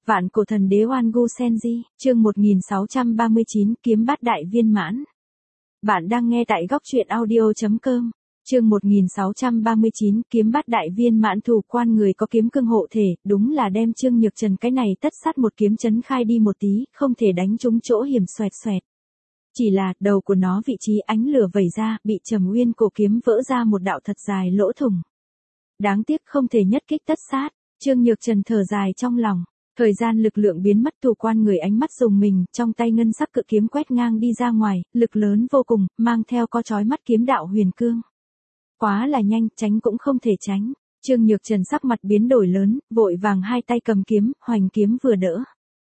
Vạn cổ thần đế Oan Gu Senji, chương 1639 kiếm bát đại viên mãn. Bạn đang nghe tại góc truyện audio.com. Chương 1639 kiếm bát đại viên mãn. Thủ quan người có kiếm cương hộ thể, đúng là đem Trương Nhược Trần cái này tất sát một kiếm chấn khai đi một tí, không thể đánh trúng chỗ hiểm xoẹt xoẹt. Chỉ là đầu của nó vị trí ánh lửa vẩy ra, bị Trầm Uyên cổ kiếm vỡ ra một đạo thật dài lỗ thủng. Đáng tiếc không thể nhất kích tất sát. Trương Nhược Trần thở dài trong lòng. Thời gian lực lượng biến mất, thủ quan người ánh mắt rùng mình, trong tay ngân sắc cự kiếm quét ngang đi ra ngoài, lực lớn vô cùng, mang theo có chói mắt kiếm đạo huyền cương. Quá là nhanh, tránh cũng không thể tránh. Trương Nhược Trần sắc mặt biến đổi lớn, vội vàng hai tay cầm kiếm, hoành kiếm vừa đỡ.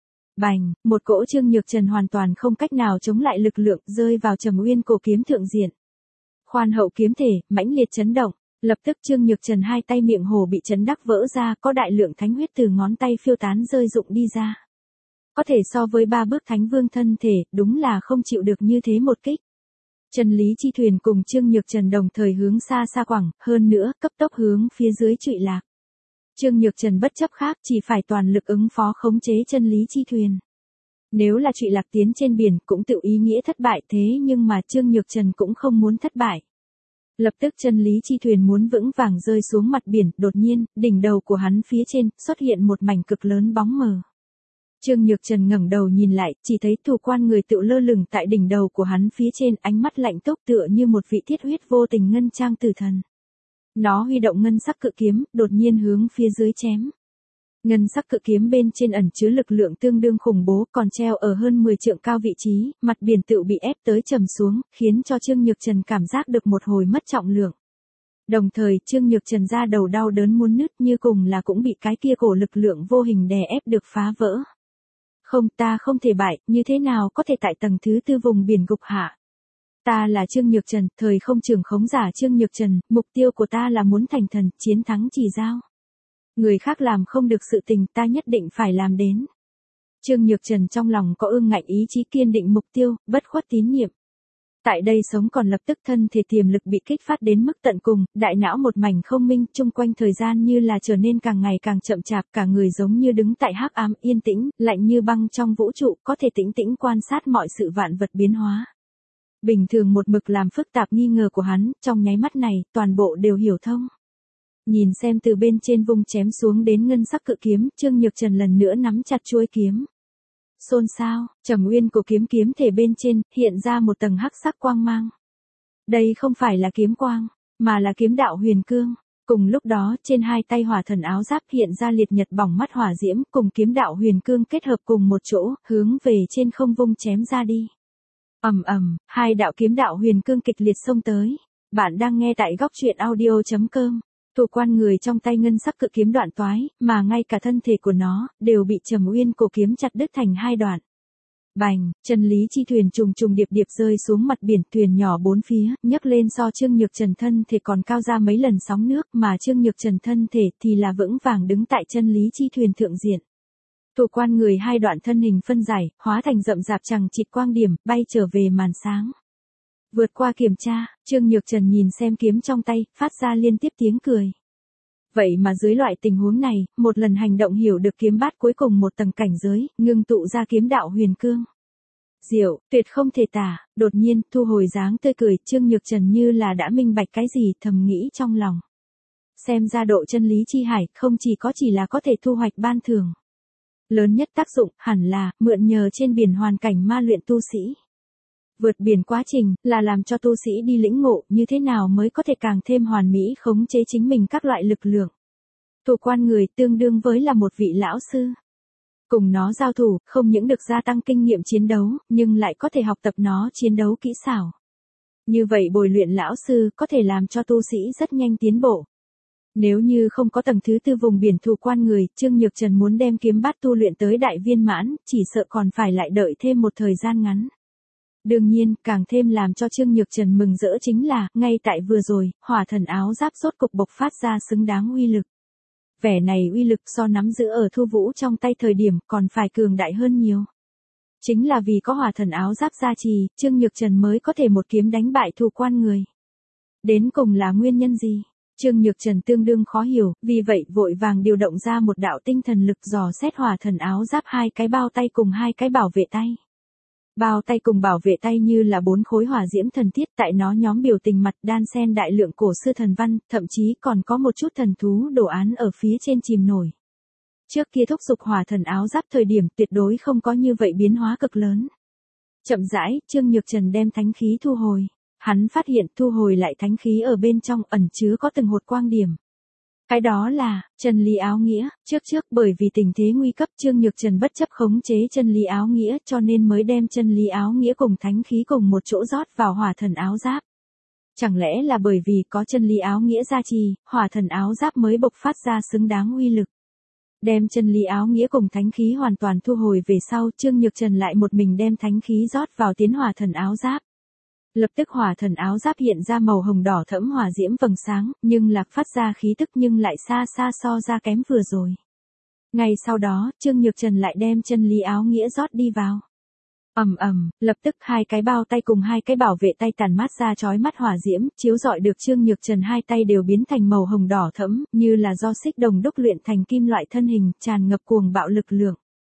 Bành, một cỗ Trương Nhược Trần hoàn toàn không cách nào chống lại lực lượng, rơi vào Trầm Uyên cổ kiếm thượng diện. Khoan hậu kiếm thể, mãnh liệt chấn động. Lập tức Trương Nhược Trần hai tay miệng hồ bị chấn đắc vỡ ra, có đại lượng thánh huyết từ ngón tay phiêu tán rơi rụng đi ra. Có thể so với ba bước thánh vương thân thể, đúng là không chịu được như thế một kích. Chân lý chi thuyền cùng Trương Nhược Trần đồng thời hướng xa xa quẳng, hơn nữa cấp tốc hướng phía dưới trụy lạc. Trương Nhược Trần bất chấp khác, chỉ phải toàn lực ứng phó khống chế chân lý chi thuyền. Nếu là trụy lạc tiến trên biển cũng tự ý nghĩa thất bại, thế nhưng mà Trương Nhược Trần cũng không muốn thất bại. Lập tức chân lý chi thuyền muốn vững vàng rơi xuống mặt biển, đột nhiên, đỉnh đầu của hắn phía trên, xuất hiện một mảnh cực lớn bóng mờ. Trương Nhược Trần ngẩng đầu nhìn lại, chỉ thấy thủ quan người tự lơ lửng tại đỉnh đầu của hắn phía trên, ánh mắt lạnh túc tựa như một vị thiết huyết vô tình ngân trang tử thần. Nó huy động ngân sắc cự kiếm, đột nhiên hướng phía dưới chém. Ngân sắc cự kiếm bên trên ẩn chứa lực lượng tương đương khủng bố, còn treo ở hơn 10 trượng cao vị trí, mặt biển tự bị ép tới trầm xuống, khiến cho Trương Nhược Trần cảm giác được một hồi mất trọng lượng. Đồng thời, Trương Nhược Trần ra đầu đau đớn muốn nứt, như cùng là cũng bị cái kia cổ lực lượng vô hình đè ép được phá vỡ. Không, ta không thể bại, như thế nào có thể tại tầng thứ tư vùng biển gục hạ. Ta là Trương Nhược Trần, thời không trưởng khống giả Trương Nhược Trần, mục tiêu của ta là muốn thành thần, chiến thắng chỉ giao. Người khác làm không được sự tình, ta nhất định phải làm đến. Trương Nhược Trần trong lòng có ương ngạnh ý chí kiên định mục tiêu, bất khuất tín nhiệm. Tại đây sống còn lập tức thân thể tiềm lực bị kích phát đến mức tận cùng, đại não một mảnh không minh, chung quanh thời gian như là trở nên càng ngày càng chậm chạp, cả người giống như đứng tại hắc ám yên tĩnh, lạnh như băng trong vũ trụ, có thể tĩnh tĩnh quan sát mọi sự vạn vật biến hóa. Bình thường một mực làm phức tạp nghi ngờ của hắn, trong nháy mắt này, toàn bộ đều hiểu thông. Nhìn xem từ bên trên vung chém xuống đến ngân sắc cự kiếm, Trương Nhược Trần lần nữa nắm chặt chuôi kiếm. Xôn xao, Trầm Uyên cổ kiếm kiếm thể bên trên, hiện ra một tầng hắc sắc quang mang. Đây không phải là kiếm quang, mà là kiếm đạo huyền cương. Cùng lúc đó, trên hai tay hỏa thần áo giáp hiện ra liệt nhật bỏng mắt hỏa diễm, cùng kiếm đạo huyền cương kết hợp cùng một chỗ, hướng về trên không vung chém ra đi. Ầm ầm, hai đạo kiếm đạo huyền cương kịch liệt xông tới. Bạn đang nghe tại góc truyện audio.com. Thủ quan người trong tay ngân sắc cự kiếm đoạn toái, mà ngay cả thân thể của nó, đều bị Trầm Uyên cổ kiếm chặt đứt thành hai đoạn. Bành, chân lý chi thuyền trùng trùng điệp điệp rơi xuống mặt biển, thuyền nhỏ bốn phía, nhấc lên so Trương Nhược Trần thân thể còn cao ra mấy lần sóng nước, mà Trương Nhược Trần thân thể thì là vững vàng đứng tại chân lý chi thuyền thượng diện. Thủ quan người hai đoạn thân hình phân giải, hóa thành rậm rạp chằng chịt quang điểm, bay trở về màn sáng. Vượt qua kiểm tra, Trương Nhược Trần nhìn xem kiếm trong tay, phát ra liên tiếp tiếng cười. Vậy mà dưới loại tình huống này, một lần hành động hiểu được kiếm bát cuối cùng một tầng cảnh giới, ngưng tụ ra kiếm đạo huyền cương. Diệu, tuyệt không thể tả, đột nhiên, thu hồi dáng tươi cười, Trương Nhược Trần như là đã minh bạch cái gì, thầm nghĩ trong lòng. Xem ra độ chân lý chi hải, không chỉ là có thể thu hoạch ban thưởng. Lớn nhất tác dụng, hẳn là, mượn nhờ trên biển hoàn cảnh ma luyện tu sĩ. Vượt biển quá trình, là làm cho tu sĩ đi lĩnh ngộ như thế nào mới có thể càng thêm hoàn mỹ khống chế chính mình các loại lực lượng. Thủ quan người tương đương với là một vị lão sư. Cùng nó giao thủ, không những được gia tăng kinh nghiệm chiến đấu, nhưng lại có thể học tập nó chiến đấu kỹ xảo. Như vậy bồi luyện lão sư có thể làm cho tu sĩ rất nhanh tiến bộ. Nếu như không có tầng thứ tư vùng biển thủ quan người, Trương Nhược Trần muốn đem kiếm bát tu luyện tới đại viên mãn, chỉ sợ còn phải lại đợi thêm một thời gian ngắn. Đương nhiên, càng thêm làm cho Trương Nhược Trần mừng rỡ chính là, ngay tại vừa rồi, hỏa thần áo giáp rốt cục bộc phát ra xứng đáng uy lực. Vẻ này uy lực so nắm giữ ở Thu Vũ trong tay thời điểm còn phải cường đại hơn nhiều. Chính là vì có hỏa thần áo giáp gia trì, Trương Nhược Trần mới có thể một kiếm đánh bại thủ quan người. Đến cùng là nguyên nhân gì? Trương Nhược Trần tương đương khó hiểu, vì vậy vội vàng điều động ra một đạo tinh thần lực dò xét hỏa thần áo giáp 2 cái bao tay cùng 2 cái bảo vệ tay. Bao tay cùng bảo vệ tay như là 4 khối hỏa diễm thần thiết, tại nó nhóm biểu tình mặt đan xen đại lượng cổ xưa thần văn, thậm chí còn có một chút thần thú đồ án ở phía trên chìm nổi. Trước kia thúc giục hỏa thần áo giáp thời điểm tuyệt đối không có như vậy biến hóa cực lớn. Chậm rãi, Trương Nhược Trần đem thánh khí thu hồi. Hắn phát hiện thu hồi lại thánh khí ở bên trong ẩn chứa có từng hột quang điểm. Cái đó là, chân lý áo nghĩa, trước bởi vì tình thế nguy cấp Trương Nhược Trần bất chấp khống chế chân lý áo nghĩa cho nên mới đem chân lý áo nghĩa cùng thánh khí cùng một chỗ rót vào hỏa thần áo giáp. Chẳng lẽ là bởi vì có chân lý áo nghĩa gia trì, hỏa thần áo giáp mới bộc phát ra xứng đáng uy lực. Đem chân lý áo nghĩa cùng thánh khí hoàn toàn thu hồi về sau Trương Nhược Trần lại một mình đem thánh khí rót vào tiến hỏa thần áo giáp. Lập tức hỏa thần áo giáp hiện ra màu hồng đỏ thẫm hỏa diễm vầng sáng, nhưng lạc phát ra khí tức nhưng lại xa xa so ra kém vừa rồi. Ngay sau đó, Trương Nhược Trần lại đem chân lý áo nghĩa rót đi vào. Lập tức 2 cái bao tay cùng 2 cái bảo vệ tay tàn mát ra chói mắt hỏa diễm, chiếu rọi được Trương Nhược Trần 2 tay đều biến thành màu hồng đỏ thẫm, như là do xích đồng đúc luyện thành kim loại thân hình, tràn ngập cuồng bạo lực lượng.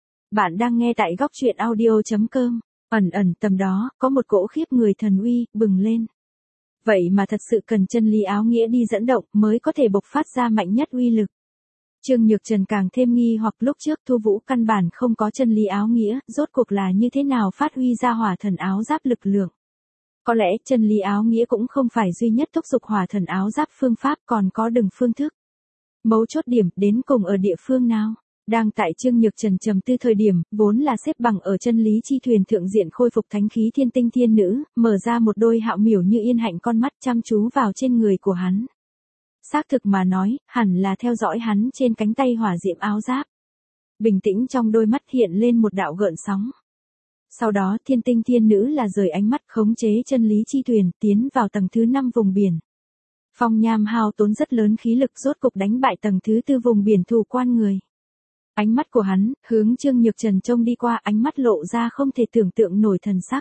Bạn đang nghe tại góc truyện audio.com. Tầm đó, có một cỗ khiếp người thần uy, bừng lên. Vậy mà thật sự cần chân lý áo nghĩa đi dẫn động mới có thể bộc phát ra mạnh nhất uy lực. Trương Nhược Trần càng thêm nghi hoặc lúc trước Thu Vũ căn bản không có chân lý áo nghĩa, rốt cuộc là như thế nào phát huy ra hỏa thần áo giáp lực lượng. Có lẽ chân lý áo nghĩa cũng không phải duy nhất thúc giục hỏa thần áo giáp phương pháp còn có từng phương thức. Mấu chốt điểm đến cùng ở địa phương nào? Đang tại Trương Nhược Trần trầm tư thời điểm, vốn là xếp bằng ở chân lý chi thuyền thượng diện khôi phục thánh khí thiên tinh thiên nữ, mở ra một đôi hạo miểu như yên hạnh con mắt chăm chú vào trên người của hắn. Xác thực mà nói, hẳn là theo dõi hắn trên cánh tay hỏa diễm áo giáp. Bình tĩnh trong đôi mắt hiện lên một đạo gợn sóng. Sau đó thiên tinh thiên nữ là rời ánh mắt khống chế chân lý chi thuyền tiến vào tầng thứ 5 vùng biển. Phong Nham hao tốn rất lớn khí lực rốt cục đánh bại tầng thứ 4 vùng biển thủ quan người. Ánh mắt của hắn, hướng Trương Nhược Trần trông đi qua ánh mắt lộ ra không thể tưởng tượng nổi thần sắc.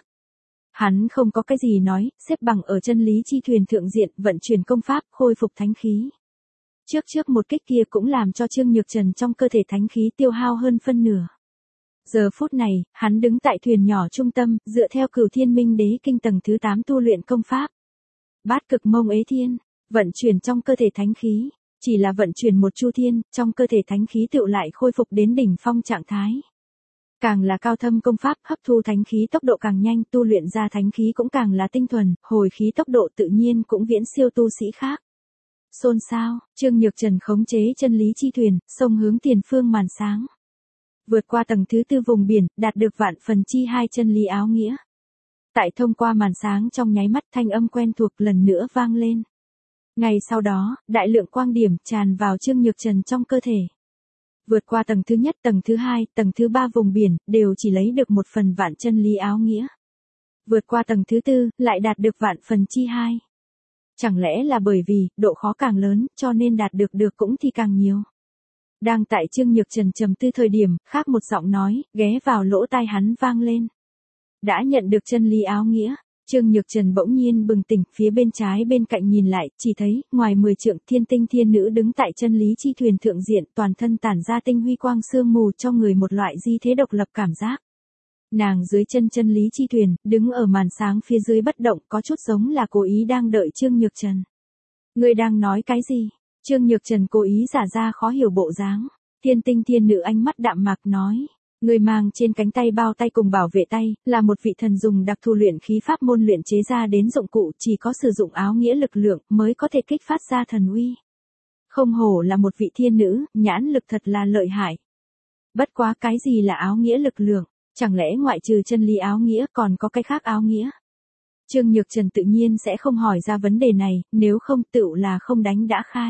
Hắn không có cái gì nói, xếp bằng ở chân lý chi thuyền thượng diện vận chuyển công pháp khôi phục thánh khí. Trước một kích kia cũng làm cho Trương Nhược Trần trong cơ thể thánh khí tiêu hao hơn phân nửa. Giờ phút này, hắn đứng tại thuyền nhỏ trung tâm, dựa theo Cửu Thiên Minh Đế kinh tầng thứ 8 tu luyện công pháp. Bát cực mông ế thiên, vận chuyển trong cơ thể thánh khí. Chỉ là vận chuyển một chu thiên, trong cơ thể thánh khí tựu lại khôi phục đến đỉnh phong trạng thái. Càng là cao thâm công pháp hấp thu thánh khí tốc độ càng nhanh, tu luyện ra thánh khí cũng càng là tinh thuần, hồi khí tốc độ tự nhiên cũng viễn siêu tu sĩ khác. Xôn xao, Trương Nhược Trần khống chế chân lý chi thuyền, xông hướng tiền phương màn sáng. Vượt qua tầng thứ 4 vùng biển, đạt được vạn phần chi 2 chân lý áo nghĩa. Tại thông qua màn sáng trong nháy mắt thanh âm quen thuộc lần nữa vang lên. Ngay sau đó, đại lượng quang điểm tràn vào Trương Nhược Trần trong cơ thể. Vượt qua tầng thứ nhất, tầng thứ 2, tầng thứ 3 vùng biển, đều chỉ lấy được một phần vạn chân lý áo nghĩa. Vượt qua tầng thứ 4, lại đạt được vạn phần chi 2. Chẳng lẽ là bởi vì, độ khó càng lớn, cho nên đạt được cũng thì càng nhiều. Đang tại Trương Nhược Trần trầm tư thời điểm, khác một giọng nói, ghé vào lỗ tai hắn vang lên. Đã nhận được chân lý áo nghĩa. Trương Nhược Trần bỗng nhiên bừng tỉnh, phía bên trái bên cạnh nhìn lại, chỉ thấy, ngoài 10 trượng thiên tinh thiên nữ đứng tại chân lý chi thuyền thượng diện, toàn thân tản ra tinh huy quang sương mù cho người một loại di thế độc lập cảm giác. Nàng dưới chân lý chi thuyền, đứng ở màn sáng phía dưới bất động, có chút giống là cố ý đang đợi Trương Nhược Trần. Người đang nói cái gì? Trương Nhược Trần cố ý giả ra khó hiểu bộ dáng. Thiên tinh thiên nữ ánh mắt đạm mạc nói. Người mang trên cánh tay bao tay cùng bảo vệ tay, là một vị thần dùng đặc thù luyện khí pháp môn luyện chế ra đến dụng cụ, chỉ có sử dụng áo nghĩa lực lượng mới có thể kích phát ra thần uy. Không hổ là một vị thiên nữ, nhãn lực thật là lợi hại. Bất quá cái gì là áo nghĩa lực lượng, chẳng lẽ ngoại trừ chân lý áo nghĩa còn có cái khác áo nghĩa? Trương Nhược Trần tự nhiên sẽ không hỏi ra vấn đề này, nếu không tựu là không đánh đã khai.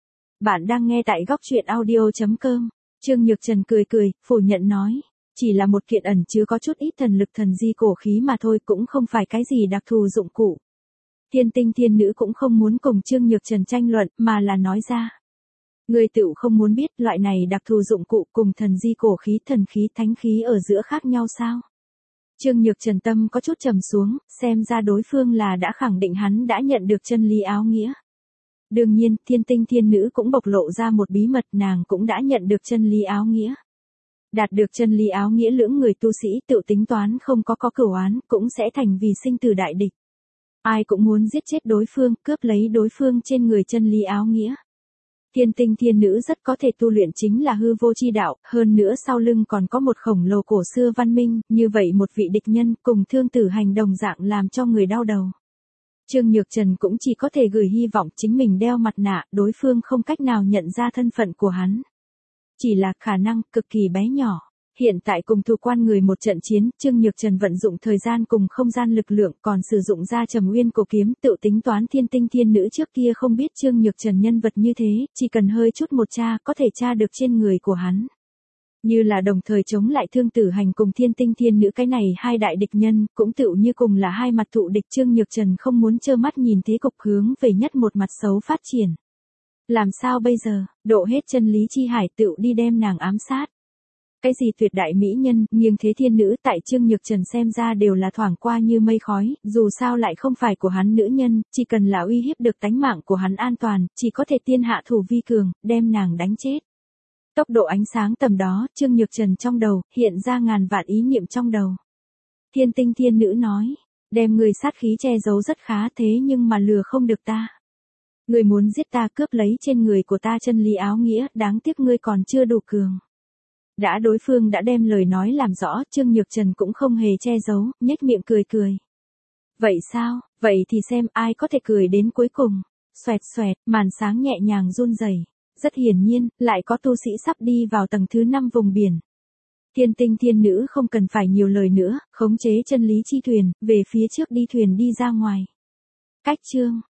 Bạn đang nghe tại góc truyện audio.com. Trương Nhược Trần cười, phủ nhận nói, chỉ là một kiện ẩn chứa có chút ít thần lực thần di cổ khí mà thôi, cũng không phải cái gì đặc thù dụng cụ. Thiên tinh thiên nữ cũng không muốn cùng Trương Nhược Trần tranh luận, mà là nói ra. Người tựu không muốn biết loại này đặc thù dụng cụ cùng thần di cổ khí, thần khí, thánh khí ở giữa khác nhau sao? Trương Nhược Trần tâm có chút trầm xuống, xem ra đối phương là đã khẳng định hắn đã nhận được chân lý áo nghĩa. Đương nhiên, thiên tinh thiên nữ cũng bộc lộ ra một bí mật, nàng cũng đã nhận được chân lý áo nghĩa. Đạt được chân lý áo nghĩa, lưỡng người tu sĩ tự tính toán không có cửu oán, cũng sẽ thành vì sinh tử đại địch. Ai cũng muốn giết chết đối phương, cướp lấy đối phương trên người chân lý áo nghĩa. Thiên tinh thiên nữ rất có thể tu luyện chính là hư vô chi đạo, hơn nữa sau lưng còn có một khổng lồ cổ xưa văn minh, như vậy một vị địch nhân cùng Thương Tử Hành đồng dạng làm cho người đau đầu. Trương Nhược Trần cũng chỉ có thể gửi hy vọng chính mình đeo mặt nạ, đối phương không cách nào nhận ra thân phận của hắn. Chỉ là khả năng cực kỳ bé nhỏ. Hiện tại cùng Thù Quan người một trận chiến, Trương Nhược Trần vận dụng thời gian cùng không gian lực lượng, còn sử dụng ra Trầm Uyên cổ kiếm, tự tính toán thiên tinh thiên nữ trước kia không biết Trương Nhược Trần nhân vật như thế, chỉ cần hơi chút một tra có thể tra được trên người của hắn. Như là đồng thời chống lại Thương Tử Hành cùng thiên tinh thiên nữ, cái này hai đại địch nhân, cũng tựu như cùng là hai mặt thụ địch. Trương Nhược Trần không muốn trơ mắt nhìn thế cục hướng về nhất một mặt xấu phát triển. Làm sao bây giờ, độ hết chân lý chi hải tựu đi đem nàng ám sát. Cái gì tuyệt đại mỹ nhân, nghiêng thế thiên nữ, tại Trương Nhược Trần xem ra đều là thoảng qua như mây khói, dù sao lại không phải của hắn nữ nhân, chỉ cần là uy hiếp được tánh mạng của hắn an toàn, chỉ có thể tiên hạ thủ vi cường, đem nàng đánh chết. Tốc độ ánh sáng tầm đó, Trương Nhược Trần trong đầu, hiện ra ngàn vạn ý niệm trong đầu. Thiên tinh thiên nữ nói, đem người sát khí che giấu rất khá, thế nhưng mà lừa không được ta. Người muốn giết ta, cướp lấy trên người của ta chân lý áo nghĩa, đáng tiếc ngươi còn chưa đủ cường. Đã đối phương đã đem lời nói làm rõ, Trương Nhược Trần cũng không hề che giấu, nhếch miệng cười cười. Vậy sao, vậy thì xem ai có thể cười đến cuối cùng. Xoẹt xoẹt, màn sáng nhẹ nhàng run rẩy. Rất hiển nhiên, lại có tu sĩ sắp đi vào tầng thứ 5 vùng biển. Thiên tinh thiên nữ không cần phải nhiều lời nữa, khống chế chân lý chi thuyền, về phía trước đi thuyền đi ra ngoài. Cách chương